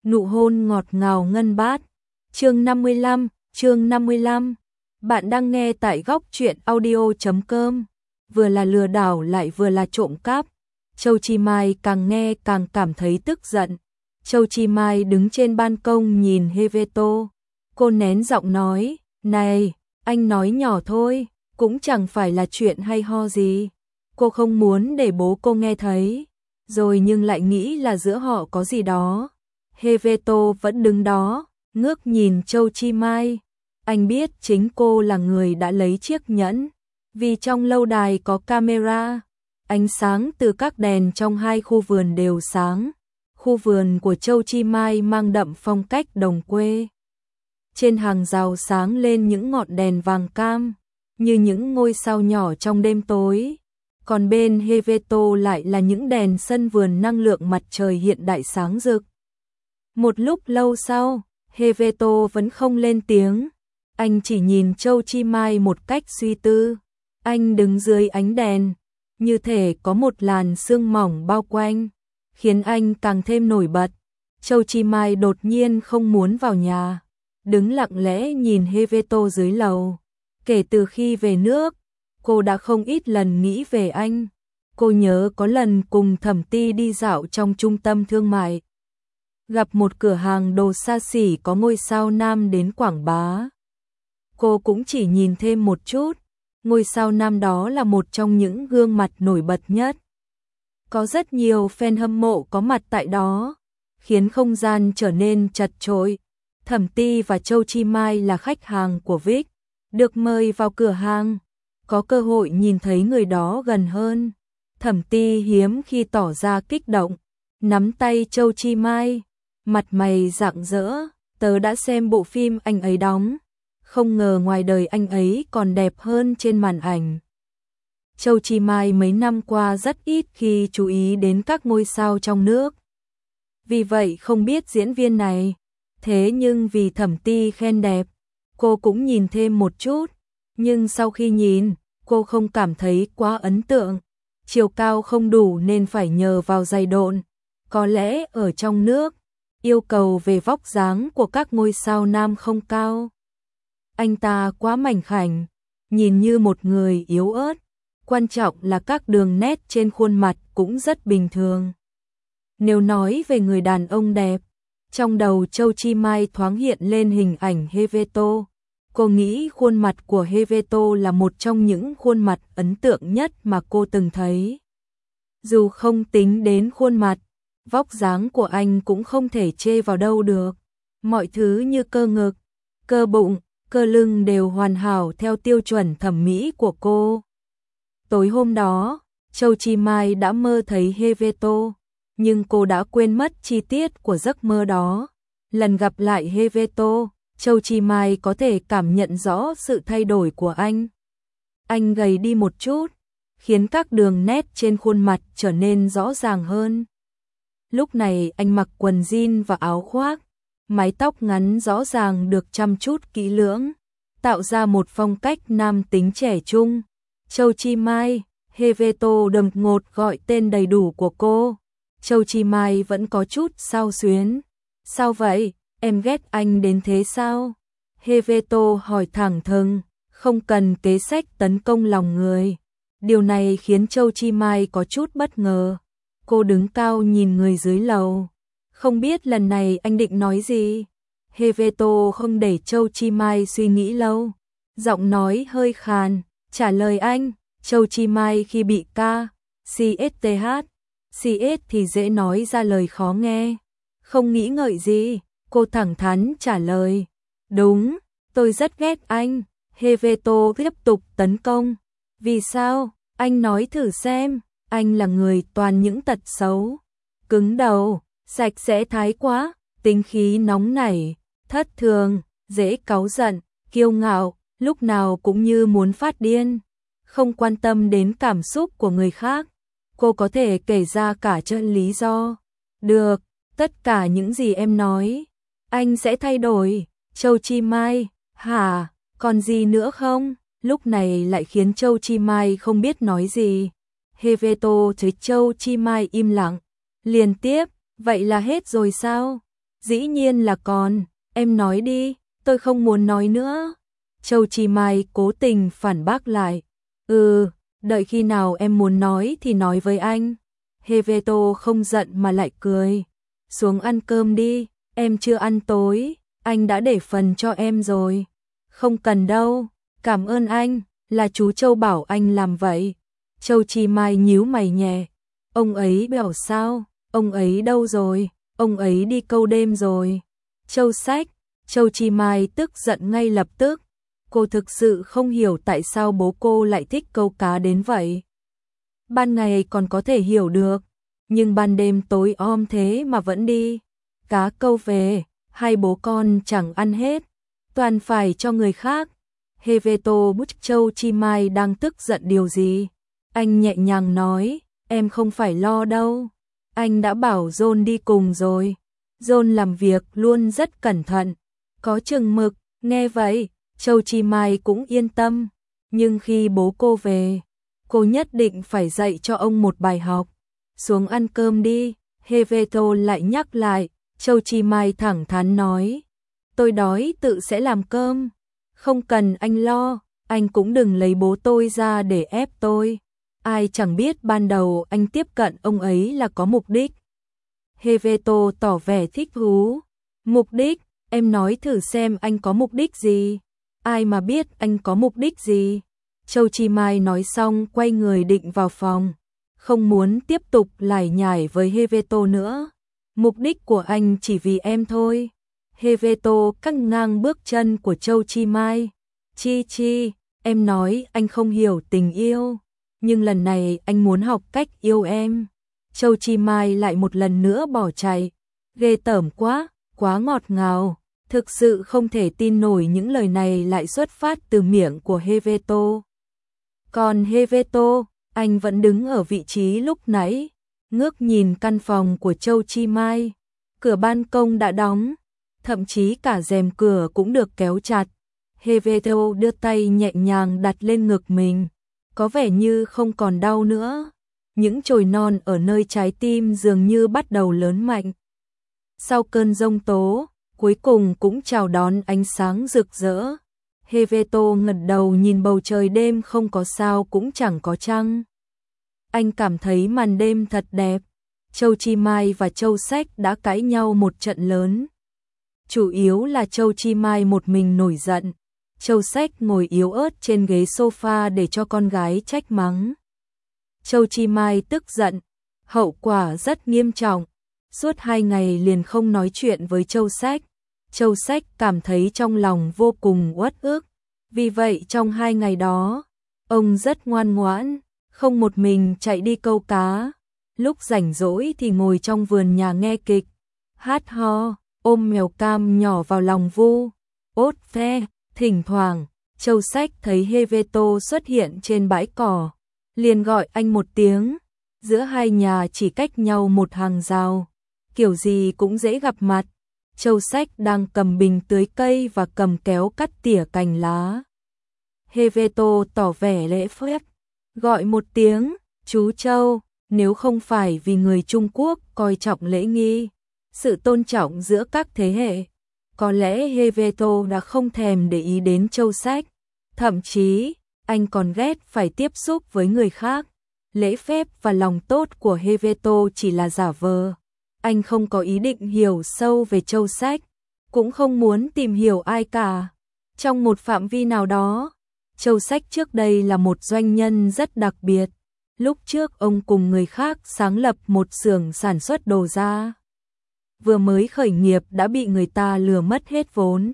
Nụ hôn ngọt ngào ngân bát. Chương 55. Bạn đang nghe tại góc truyện audio.com. Vừa là lừa đảo lại vừa là trộm cắp. Châu Chi Mai càng nghe càng cảm thấy tức giận. Châu Chi Mai đứng trên ban công nhìn Heveto. Cô nén giọng nói, này, anh nói nhỏ thôi, cũng chẳng phải là chuyện hay ho gì. Cô không muốn để bố cô nghe thấy, rồi nhưng lại nghĩ là giữa họ có gì đó. Heveto vẫn đứng đó, ngước nhìn Châu Chi Mai. Anh biết chính cô là người đã lấy chiếc nhẫn, vì trong lâu đài có camera. Ánh sáng từ các đèn trong hai khu vườn đều sáng. Khu vườn của Châu Chi Mai mang đậm phong cách đồng quê. Trên hàng rào sáng lên những ngọn đèn vàng cam, như những ngôi sao nhỏ trong đêm tối. Còn bên Heveto lại là những đèn sân vườn năng lượng mặt trời hiện đại sáng rực. Một lúc lâu sau, Heveto vẫn không lên tiếng. Anh chỉ nhìn Châu Chi Mai một cách suy tư. Anh đứng dưới ánh đèn, như thể có một làn sương mỏng bao quanh, khiến anh càng thêm nổi bật. Châu Chi Mai đột nhiên không muốn vào nhà, đứng lặng lẽ nhìn Heveto dưới lầu. Kể từ khi về nước, cô đã không ít lần nghĩ về anh. Cô nhớ có lần cùng Thẩm Ti đi dạo trong trung tâm thương mại, gặp một cửa hàng đồ xa xỉ có ngôi sao nam đến quảng bá. Cô cũng chỉ nhìn thêm một chút, ngôi sao nam đó là một trong những gương mặt nổi bật nhất. Có rất nhiều fan hâm mộ có mặt tại đó, khiến không gian trở nên chật chội. Thẩm Ti và Châu Chi Mai là khách hàng của Vic, được mời vào cửa hàng, có cơ hội nhìn thấy người đó gần hơn. Thẩm Ti hiếm khi tỏ ra kích động, nắm tay Châu Chi Mai, mặt mày rạng rỡ, tớ đã xem bộ phim anh ấy đóng, không ngờ ngoài đời anh ấy còn đẹp hơn trên màn ảnh. Châu Chi Mai mấy năm qua rất ít khi chú ý đến các ngôi sao trong nước, vì vậy không biết diễn viên này. Thế nhưng vì Thẩm Ti khen đẹp, cô cũng nhìn thêm một chút, nhưng sau khi nhìn, cô không cảm thấy quá ấn tượng. Chiều cao không đủ nên phải nhờ vào giày độn. Có lẽ ở trong nước, yêu cầu về vóc dáng của các ngôi sao nam không cao. Anh ta quá mảnh khảnh, nhìn như một người yếu ớt. Quan trọng là các đường nét trên khuôn mặt cũng rất bình thường. Nếu nói về người đàn ông đẹp, trong đầu Châu Chi Mai thoáng hiện lên hình ảnh Heveto. Cô nghĩ khuôn mặt của Heveto là một trong những khuôn mặt ấn tượng nhất mà cô từng thấy. Dù không tính đến khuôn mặt, vóc dáng của anh cũng không thể chê vào đâu được. Mọi thứ như cơ ngực, cơ bụng, cơ lưng đều hoàn hảo theo tiêu chuẩn thẩm mỹ của cô. Tối hôm đó, Châu Chi Mai đã mơ thấy Heveto, nhưng cô đã quên mất chi tiết của giấc mơ đó. Lần gặp lại Heveto, Châu Chi Mai có thể cảm nhận rõ sự thay đổi của anh. Anh gầy đi một chút, khiến các đường nét trên khuôn mặt trở nên rõ ràng hơn. Lúc này anh mặc quần jean và áo khoác, mái tóc ngắn rõ ràng được chăm chút kỹ lưỡng, tạo ra một phong cách nam tính trẻ trung. Châu Chi Mai, Heveto đột ngột gọi tên đầy đủ của cô. Châu Chi Mai vẫn có chút xao xuyến. Sao vậy, em ghét anh đến thế sao? Heveto hỏi thẳng thừng, không cần kế sách tấn công lòng người. Điều này khiến Châu Chi Mai có chút bất ngờ. Cô đứng cao nhìn người dưới lầu. Không biết lần này anh định nói gì? Heveto không để Châu Chi Mai suy nghĩ lâu. Giọng nói hơi khàn, trả lời anh. Châu Chi Mai khi bị CS thì dễ nói ra lời khó nghe. Không nghĩ ngợi gì, cô thẳng thắn trả lời. Đúng, tôi rất ghét anh. Heveto tiếp tục tấn công. Vì sao? Anh nói thử xem. Anh là người toàn những tật xấu. Cứng đầu, sạch sẽ thái quá, tính khí nóng nảy, thất thường, dễ cáu giận, kiêu ngạo, lúc nào cũng như muốn phát điên, không quan tâm đến cảm xúc của người khác. Cô có thể kể ra cả chân lý do. Được, tất cả những gì em nói, anh sẽ thay đổi. Châu Chi Mai, hả, còn gì nữa không? Lúc này lại khiến Châu Chi Mai không biết nói gì. Heveto thấy Châu Chi Mai im lặng, liền tiếp, vậy là hết rồi sao? Dĩ nhiên là còn, em nói đi, tôi không muốn nói nữa. Châu Chi Mai cố tình phản bác lại. Đợi khi nào em muốn nói thì nói với anh. Heveto không giận mà lại cười. Xuống ăn cơm đi, em chưa ăn tối, anh đã để phần cho em rồi. Không cần đâu, cảm ơn anh, là chú Châu bảo anh làm vậy. Châu Chi Mai nhíu mày nhẹ. Ông ấy bảo sao, ông ấy đâu rồi, ông ấy đi câu đêm rồi. Châu Sách, Châu Chi Mai tức giận ngay lập tức. Cô thực sự không hiểu tại sao bố cô lại thích câu cá đến vậy. Ban ngày còn có thể hiểu được, nhưng ban đêm tối om thế mà vẫn đi. Cá câu về, hai bố con chẳng ăn hết, toàn phải cho người khác. Heveto bút Châu Chi Mai đang tức giận điều gì. Anh nhẹ nhàng nói, em không phải lo đâu. Anh đã bảo John đi cùng rồi. John làm việc luôn rất cẩn thận, có chừng mực. Nghe vậy, Châu Chi Mai cũng yên tâm. Nhưng khi bố cô về, cô nhất định phải dạy cho ông một bài học. Xuống ăn cơm đi, Heveto lại nhắc lại. Châu Chi Mai thẳng thắn nói, tôi đói tự sẽ làm cơm. Không cần anh lo, anh cũng đừng lấy bố tôi ra để ép tôi. Ai chẳng biết ban đầu anh tiếp cận ông ấy là có mục đích. Heveto tỏ vẻ thích thú. Mục đích, em nói thử xem anh có mục đích gì. Ai mà biết anh có mục đích gì. Châu Chi Mai nói xong quay người định vào phòng. Không muốn tiếp tục lải nhải với Heveto nữa. Mục đích của anh chỉ vì em thôi. Heveto cắt ngang bước chân của Châu Chi Mai. Chi, em nói anh không hiểu tình yêu. Nhưng lần này anh muốn học cách yêu em. Châu Chi Mai lại một lần nữa bỏ chạy. Ghê tởm quá, quá ngọt ngào. Thực sự không thể tin nổi những lời này lại xuất phát từ miệng của Heveto. Còn Heveto, anh vẫn đứng ở vị trí lúc nãy, ngước nhìn căn phòng của Châu Chi Mai. Cửa ban công đã đóng, thậm chí cả rèm cửa cũng được kéo chặt. Heveto đưa tay nhẹ nhàng đặt lên ngực mình, có vẻ như không còn đau nữa. Những chồi non ở nơi trái tim dường như bắt đầu lớn mạnh. Sau cơn giông tố, cuối cùng cũng chào đón ánh sáng rực rỡ. Heveto ngẩng đầu nhìn bầu trời đêm không có sao cũng chẳng có trăng. Anh cảm thấy màn đêm thật đẹp. Châu Chi Mai và Châu Sách đã cãi nhau một trận lớn. Chủ yếu là Châu Chi Mai một mình nổi giận. Châu Sách ngồi yếu ớt trên ghế sofa để cho con gái trách mắng. Châu Chi Mai tức giận, hậu quả rất nghiêm trọng. Suốt 2 ngày liền không nói chuyện với Châu Sách. Châu Sách cảm thấy trong lòng vô cùng uất ức. Vì vậy trong 2 ngày đó, ông rất ngoan ngoãn, không một mình chạy đi câu cá. Lúc rảnh rỗi thì ngồi trong vườn nhà nghe kịch, hát ho, ôm mèo cam nhỏ vào lòng vu, ốt ve. Thỉnh thoảng, Châu Sách thấy Heveto xuất hiện trên bãi cỏ, liền gọi anh một tiếng. Giữa hai nhà chỉ cách nhau một hàng rào, kiểu gì cũng dễ gặp mặt. Châu Sách đang cầm bình tưới cây và cầm kéo cắt tỉa cành lá. Heveto tỏ vẻ lễ phép, gọi một tiếng, chú Châu. Nếu không phải vì người Trung Quốc coi trọng lễ nghi, sự tôn trọng giữa các thế hệ, có lẽ Heveto đã không thèm để ý đến Châu Sách. Thậm chí, anh còn ghét phải tiếp xúc với người khác. Lễ phép và lòng tốt của Heveto chỉ là giả vờ. Anh không có ý định hiểu sâu về Châu Sách, cũng không muốn tìm hiểu ai cả. Trong một phạm vi nào đó, Châu Sách trước đây là một doanh nhân rất đặc biệt. Lúc trước ông cùng người khác sáng lập một xưởng sản xuất đồ da. Vừa mới khởi nghiệp đã bị người ta lừa mất hết vốn.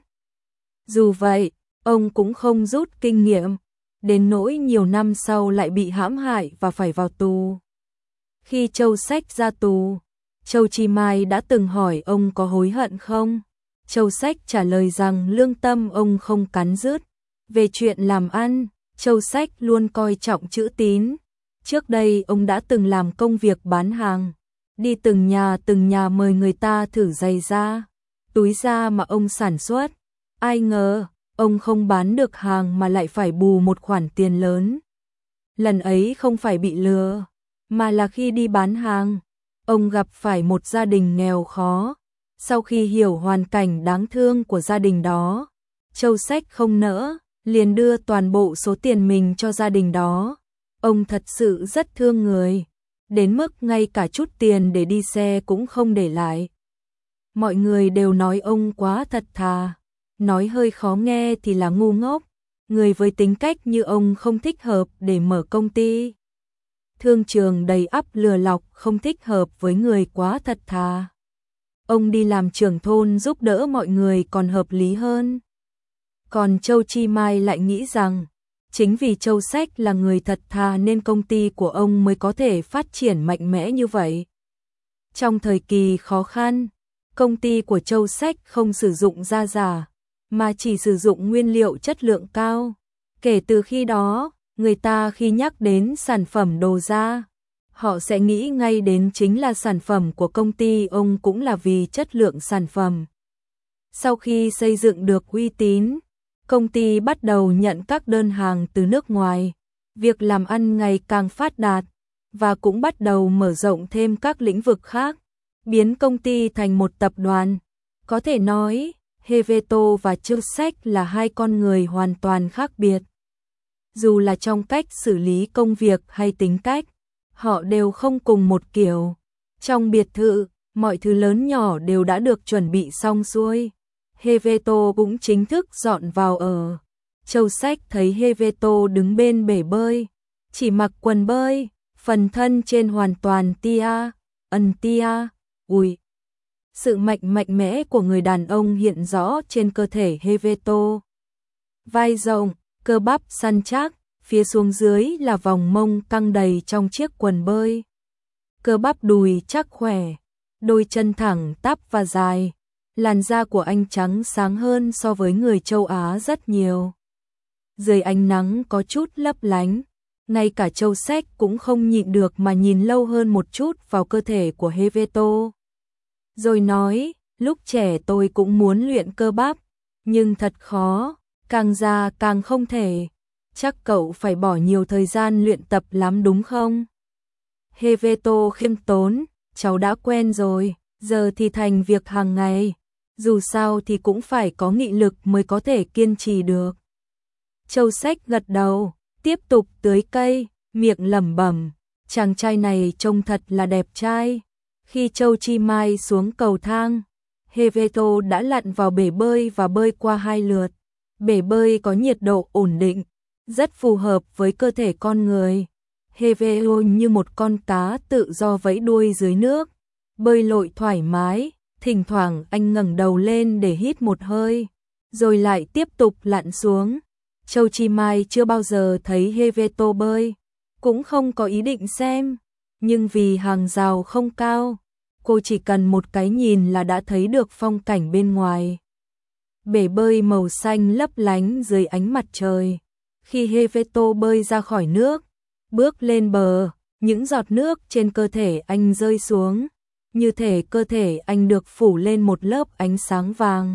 Dù vậy, ông cũng không rút kinh nghiệm, đến nỗi nhiều năm sau lại bị hãm hại và phải vào tù. Khi Châu Sách ra tù, Châu Chi Mai đã từng hỏi ông có hối hận không? Châu Sách trả lời rằng lương tâm ông không cắn rứt. Về chuyện làm ăn, Châu Sách luôn coi trọng chữ tín. Trước đây ông đã từng làm công việc bán hàng, đi từng nhà mời người ta thử giày da, túi da mà ông sản xuất. Ai ngờ, ông không bán được hàng mà lại phải bù một khoản tiền lớn. Lần ấy không phải bị lừa, mà là khi đi bán hàng, ông gặp phải một gia đình nghèo khó. Sau khi hiểu hoàn cảnh đáng thương của gia đình đó, Châu Sách không nỡ, liền đưa toàn bộ số tiền mình cho gia đình đó. Ông thật sự rất thương người, đến mức ngay cả chút tiền để đi xe cũng không để lại. Mọi người đều nói ông quá thật thà, nói hơi khó nghe thì là ngu ngốc, người với tính cách như ông không thích hợp để mở công ty. Thương trường đầy ắp lừa lọc không thích hợp với người quá thật thà. Ông đi làm trưởng thôn giúp đỡ mọi người còn hợp lý hơn. Còn Châu Chi Mai lại nghĩ rằng, chính vì Châu Sách là người thật thà nên công ty của ông mới có thể phát triển mạnh mẽ như vậy. Trong thời kỳ khó khăn, công ty của Châu Sách không sử dụng da giả, mà chỉ sử dụng nguyên liệu chất lượng cao. Kể từ khi đó, người ta khi nhắc đến sản phẩm đồ da, họ sẽ nghĩ ngay đến chính là sản phẩm của công ty ông, cũng là vì chất lượng sản phẩm. Sau khi xây dựng được uy tín, công ty bắt đầu nhận các đơn hàng từ nước ngoài, việc làm ăn ngày càng phát đạt, và cũng bắt đầu mở rộng thêm các lĩnh vực khác, biến công ty thành một tập đoàn. Có thể nói, Heveto và Châu Sách là hai con người hoàn toàn khác biệt. Dù là trong cách xử lý công việc hay tính cách, họ đều không cùng một kiểu. Trong biệt thự, mọi thứ lớn nhỏ đều đã được chuẩn bị xong xuôi. Heveto cũng chính thức dọn vào ở. Châu Sách thấy Heveto đứng bên bể bơi, chỉ mặc quần bơi, phần thân trên hoàn toàn tia. Ui! Sự mạnh mẽ của người đàn ông hiện rõ trên cơ thể Heveto. Vai rộng, cơ bắp săn chắc, phía xuống dưới là vòng mông căng đầy trong chiếc quần bơi. Cơ bắp đùi chắc khỏe, đôi chân thẳng tắp và dài. Làn da của anh trắng sáng hơn so với người châu Á rất nhiều. Dưới ánh nắng có chút lấp lánh, ngay cả Châu Sách cũng không nhịn được mà nhìn lâu hơn một chút vào cơ thể của Heveto. Rồi nói, lúc trẻ tôi cũng muốn luyện cơ bắp, nhưng thật khó, càng già càng không thể. Chắc cậu phải bỏ nhiều thời gian luyện tập lắm đúng không? Heveto khiêm tốn, cháu đã quen rồi, giờ thì thành việc hàng ngày. Dù sao thì cũng phải có nghị lực mới có thể kiên trì được. Châu Sách gật đầu, tiếp tục tưới cây, miệng lẩm bẩm, chàng trai này trông thật là đẹp trai. Khi Châu Chi Mai xuống cầu thang, Heveto đã lặn vào bể bơi và bơi qua 2 lượt. Bể bơi có nhiệt độ ổn định, rất phù hợp với cơ thể con người. Heveto như một con cá tự do vẫy đuôi dưới nước, bơi lội thoải mái. Thỉnh thoảng anh ngẩng đầu lên để hít một hơi, rồi lại tiếp tục lặn xuống. Châu Chi Mai chưa bao giờ thấy Heveto bơi, cũng không có ý định xem, nhưng vì hàng rào không cao, cô chỉ cần một cái nhìn là đã thấy được phong cảnh bên ngoài. Bể bơi màu xanh lấp lánh dưới ánh mặt trời. Khi Heveto bơi ra khỏi nước, bước lên bờ, những giọt nước trên cơ thể anh rơi xuống. Như thể cơ thể anh được phủ lên một lớp ánh sáng vàng.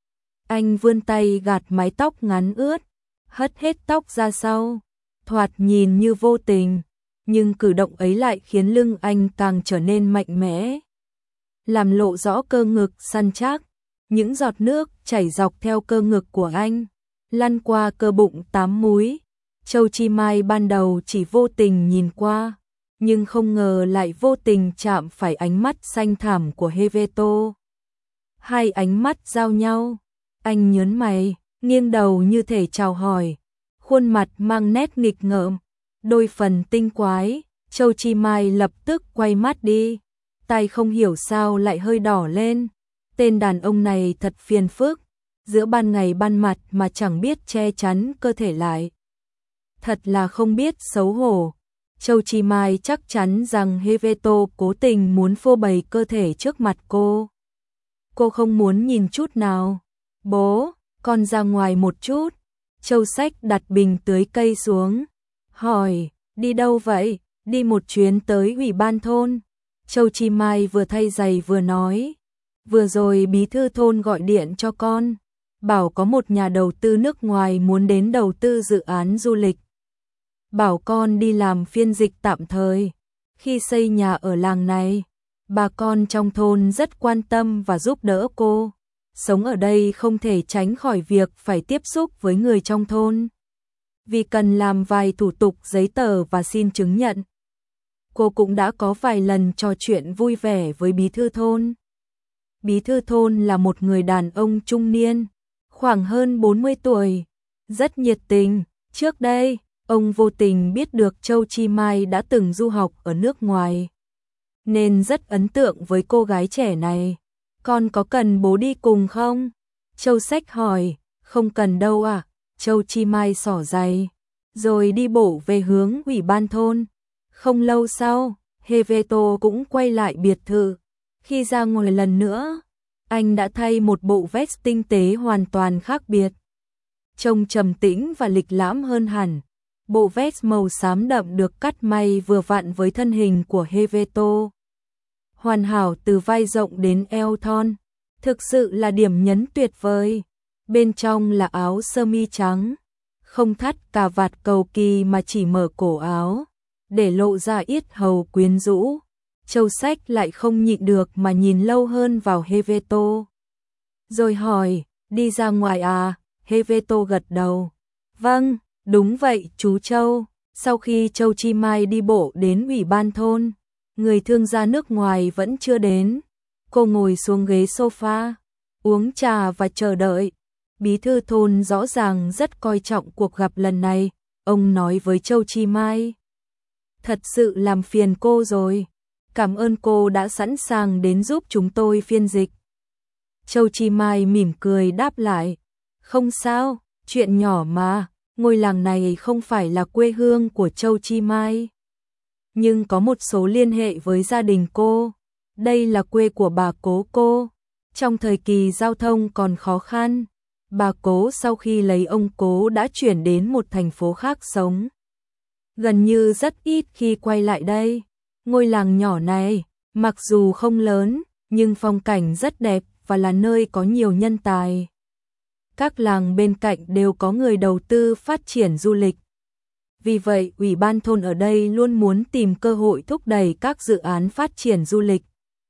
Anh vươn tay gạt mái tóc ngắn ướt, hất hết tóc ra sau, thoạt nhìn như vô tình, nhưng cử động ấy lại khiến lưng anh càng trở nên mạnh mẽ. Làm lộ rõ cơ ngực săn chắc, những giọt nước chảy dọc theo cơ ngực của anh, lăn qua cơ bụng 8 múi. Châu Chi Mai ban đầu chỉ vô tình nhìn qua, nhưng không ngờ lại vô tình chạm phải ánh mắt xanh thẳm của Heveto. Hai ánh mắt giao nhau, anh nhớn mày, nghiêng đầu như thể chào hỏi, khuôn mặt mang nét nghịch ngợm, đôi phần tinh quái. Châu Chi Mai lập tức quay mắt đi, tay không hiểu sao lại hơi đỏ lên. Tên đàn ông này thật phiền phức, giữa ban ngày ban mặt mà chẳng biết che chắn cơ thể lại. Thật là không biết xấu hổ. Châu Chi Mai chắc chắn rằng Heveto cố tình muốn phô bày cơ thể trước mặt cô. Cô không muốn nhìn chút nào. Bố, con ra ngoài một chút. Châu Sách đặt bình tưới cây xuống, hỏi, đi đâu vậy? Đi một chuyến tới ủy ban thôn. Châu Chi Mai vừa thay giày vừa nói, vừa rồi bí thư thôn gọi điện cho con, bảo có một nhà đầu tư nước ngoài muốn đến đầu tư dự án du lịch. Bảo con đi làm phiên dịch tạm thời, khi xây nhà ở làng này. bà con trong thôn rất quan tâm và giúp đỡ cô. Sống ở đây không thể tránh khỏi việc phải tiếp xúc với người trong thôn. Vì cần làm vài thủ tục giấy tờ và xin chứng nhận. Cô cũng đã có vài lần trò chuyện vui vẻ với bí thư thôn. Bí thư thôn là một người đàn ông trung niên, khoảng hơn 40 tuổi, rất nhiệt tình. Trước đây, ông vô tình biết được Châu Chi Mai đã từng du học ở nước ngoài, nên rất ấn tượng với cô gái trẻ này. Con có cần bố đi cùng không? Châu Sách hỏi. Không cần đâu ạ. Châu Chi Mai xỏ giày, rồi đi bộ về hướng ủy ban thôn. Không lâu sau, Heveto cũng quay lại biệt thự. Khi ra ngoài lần nữa, anh đã thay một bộ vest tinh tế hoàn toàn khác biệt. Trông trầm tĩnh và lịch lãm hơn hẳn. Bộ vest màu xám đậm được cắt may vừa vặn với thân hình của Heveto. Hoàn hảo từ vai rộng đến eo thon. Thực sự là điểm nhấn tuyệt vời. Bên trong là áo sơ mi trắng, không thắt cà vạt cầu kỳ mà chỉ mở cổ áo, để lộ ra yết hầu quyến rũ. Châu Sách lại không nhịn được mà nhìn lâu hơn vào Heveto. Rồi hỏi, đi ra ngoài à? Heveto gật đầu. Vâng, đúng vậy chú Châu. Sau khi Châu Chi Mai đi bộ đến ủy ban thôn, người thương gia nước ngoài vẫn chưa đến. Cô ngồi xuống ghế sofa, uống trà và chờ đợi. Bí thư thôn rõ ràng rất coi trọng cuộc gặp lần này. Ông nói với Châu Chi Mai. Thật sự làm phiền cô rồi. Cảm ơn cô đã sẵn sàng đến giúp chúng tôi phiên dịch. Châu Chi Mai mỉm cười đáp lại. Không sao, chuyện nhỏ mà. Ngôi làng này không phải là quê hương của Châu Chi Mai, nhưng có một số liên hệ với gia đình cô. Đây là quê của bà cố cô. Trong thời kỳ giao thông còn khó khăn, bà cố sau khi lấy ông cố đã chuyển đến một thành phố khác sống. Gần như rất ít khi quay lại đây. Ngôi làng nhỏ này, mặc dù không lớn, nhưng phong cảnh rất đẹp và là nơi có nhiều nhân tài. Các làng bên cạnh đều có người đầu tư phát triển du lịch. Vì vậy, ủy ban thôn ở đây luôn muốn tìm cơ hội thúc đẩy các dự án phát triển du lịch.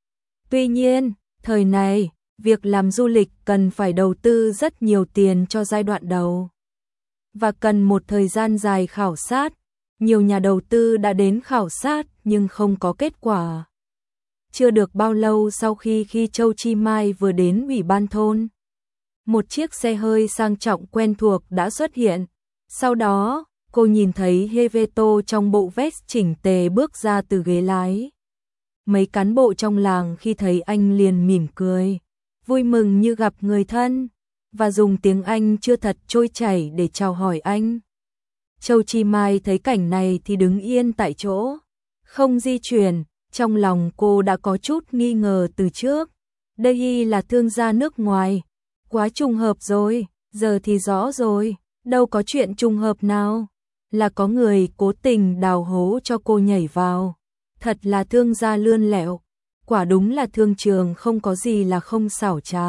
Tuy nhiên, thời này, việc làm du lịch cần phải đầu tư rất nhiều tiền cho giai đoạn đầu, và cần một thời gian dài khảo sát. Nhiều nhà đầu tư đã đến khảo sát nhưng không có kết quả. Chưa được bao lâu sau khi Châu Chi Mai vừa đến ủy ban thôn, một chiếc xe hơi sang trọng quen thuộc đã xuất hiện. Sau đó, cô nhìn thấy Heveto trong bộ vest chỉnh tề bước ra từ ghế lái. Mấy cán bộ trong làng khi thấy anh liền mỉm cười, vui mừng như gặp người thân, và dùng tiếng Anh chưa thật trôi chảy để chào hỏi anh. Châu Chi Mai thấy cảnh này thì đứng yên tại chỗ, không di chuyển. Trong lòng cô đã có chút nghi ngờ từ trước. Đây là thương gia nước ngoài. Quá trùng hợp rồi, giờ thì rõ rồi, đâu có chuyện trùng hợp nào. Là có người cố tình đào hố cho cô nhảy vào. Thật là thương gia lươn lẹo. Quả đúng là thương trường không có gì là không xảo trá.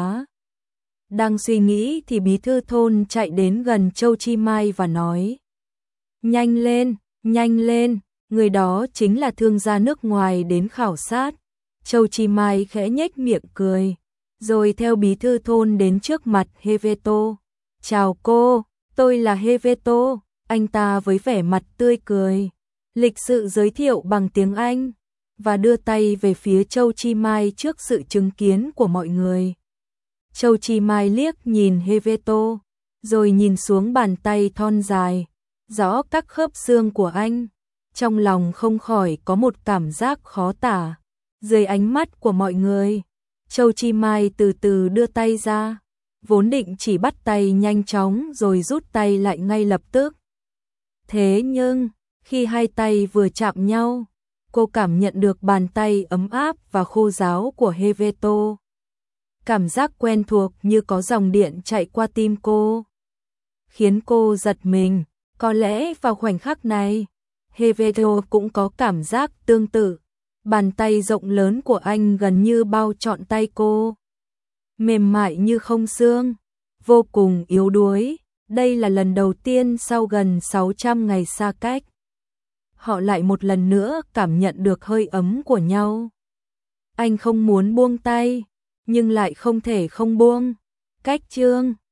Đang suy nghĩ thì bí thư thôn chạy đến gần Châu Chi Mai và nói. Nhanh lên, nhanh lên, người đó chính là thương gia nước ngoài đến khảo sát. Châu Chi Mai khẽ nhếch miệng cười, rồi theo bí thư thôn đến trước mặt Heveto. Chào cô, tôi là Heveto. Anh ta với vẻ mặt tươi cười, lịch sự giới thiệu bằng tiếng Anh, và đưa tay về phía Châu Chi Mai trước sự chứng kiến của mọi người. Châu Chi Mai liếc nhìn Heveto, rồi nhìn xuống bàn tay thon dài, rõ các khớp xương của anh. Trong lòng không khỏi có một cảm giác khó tả. Dưới ánh mắt của mọi người, Châu Chi Mai từ từ đưa tay ra, vốn định chỉ bắt tay nhanh chóng rồi rút tay lại ngay lập tức. Thế nhưng, khi hai tay vừa chạm nhau, cô cảm nhận được bàn tay ấm áp và khô ráo của Heveto. Cảm giác quen thuộc như có dòng điện chạy qua tim cô, khiến cô giật mình. Có lẽ vào khoảnh khắc này, Heveto cũng có cảm giác tương tự. Bàn tay rộng lớn của anh gần như bao trọn tay cô, mềm mại như không xương, vô cùng yếu đuối. Đây là lần đầu tiên sau gần 600 ngày xa cách, họ lại một lần nữa cảm nhận được hơi ấm của nhau. Anh không muốn buông tay, nhưng lại không thể không buông. Cách chương